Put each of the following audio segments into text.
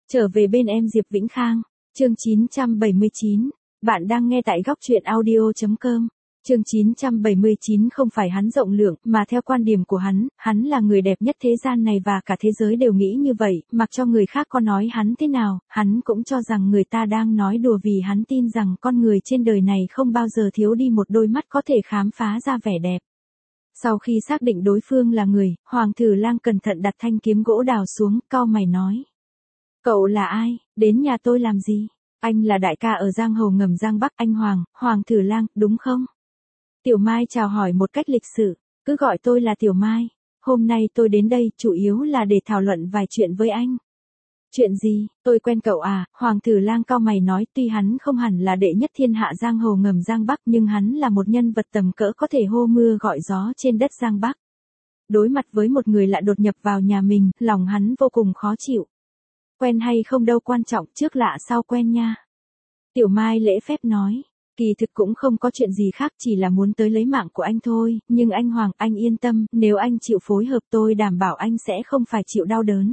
Trở về bên em Diệp Vĩnh Khang, chương 979, bạn đang nghe tại góc truyện audio.com. Chương 979 không phải hắn rộng lượng, mà theo quan điểm của hắn là người đẹp nhất thế gian này và cả thế giới đều nghĩ như vậy, mặc cho người khác có nói hắn thế nào, hắn cũng cho rằng người ta đang nói đùa vì hắn tin rằng con người trên đời này không bao giờ thiếu đi một đôi mắt có thể khám phá ra vẻ đẹp. Sau khi xác định đối phương là người, Hoàng Thử Lang cẩn thận đặt thanh kiếm gỗ đào xuống, cau mày nói. Cậu là ai, đến nhà tôi làm gì? Anh là đại ca ở Giang Hồ ngầm Giang Bắc, anh Hoàng Thử Lang, đúng không? Tiểu Mai chào hỏi một cách lịch sự, cứ gọi tôi là Tiểu Mai. Hôm nay tôi đến đây chủ yếu là để thảo luận vài chuyện với anh. Chuyện gì, tôi quen cậu à? Hoàng Thử Lang cau mày nói, tuy hắn không hẳn là đệ nhất thiên hạ Giang Hồ ngầm Giang Bắc nhưng hắn là một nhân vật tầm cỡ có thể hô mưa gọi gió trên đất Giang Bắc. Đối mặt với một người lạ đột nhập vào nhà mình, lòng hắn vô cùng khó chịu. Quen hay không đâu quan trọng, trước lạ sau quen nha. Tiểu Mai lễ phép nói, kỳ thực cũng không có chuyện gì khác, chỉ là muốn tới lấy mạng của anh thôi, nhưng anh Hoàng, anh yên tâm, nếu anh chịu phối hợp tôi đảm bảo anh sẽ không phải chịu đau đớn.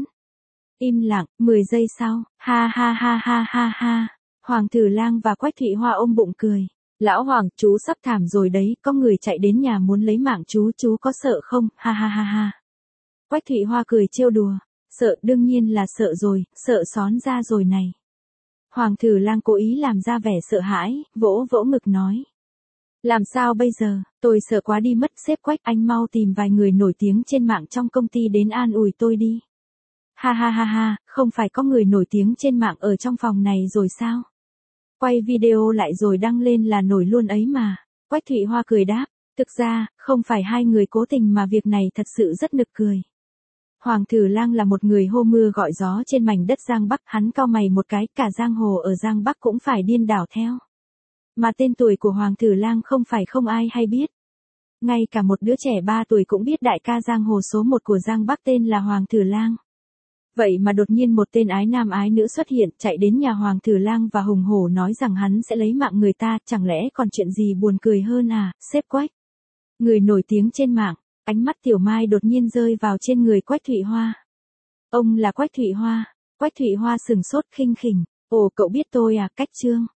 Im lặng, 10 giây sau, ha ha ha ha ha ha. Hoàng Thử Lang và Quách Thụy Hoa ôm bụng cười. Lão Hoàng, chú sắp thảm rồi đấy, có người chạy đến nhà muốn lấy mạng chú có sợ không, ha ha ha ha. Quách Thụy Hoa cười trêu đùa. Sợ, đương nhiên là sợ rồi, sợ xón ra rồi này. Hoàng Thử Lang cố ý làm ra vẻ sợ hãi, vỗ vỗ ngực nói. Làm sao bây giờ, tôi sợ quá đi mất, sếp Quách, anh mau tìm vài người nổi tiếng trên mạng trong công ty đến an ủi tôi đi. Ha ha ha ha, không phải có người nổi tiếng trên mạng ở trong phòng này rồi sao? Quay video lại rồi đăng lên là nổi luôn ấy mà. Quách Thụy Hoa cười đáp, thực ra, không phải hai người cố tình mà việc này thật sự rất nực cười. Hoàng Thử Lang là một người hô mưa gọi gió trên mảnh đất Giang Bắc, hắn cau mày một cái, cả giang hồ ở Giang Bắc cũng phải điên đảo theo. Mà tên tuổi của Hoàng Thử Lang không phải không ai hay biết. Ngay cả một đứa trẻ 3 tuổi cũng biết đại ca giang hồ số 1 của Giang Bắc tên là Hoàng Thử Lang. Vậy mà đột nhiên một tên ái nam ái nữ xuất hiện, chạy đến nhà Hoàng Thử Lang và hùng hổ nói rằng hắn sẽ lấy mạng người ta, chẳng lẽ còn chuyện gì buồn cười hơn à, sếp Quách. Người nổi tiếng trên mạng. Ánh mắt Tiểu Mai đột nhiên rơi vào trên người Quách Thụy Hoa. Ông là Quách Thụy Hoa. Quách Thụy Hoa sừng sốt khinh khỉnh. Ồ, cậu biết tôi à, Cách Trương.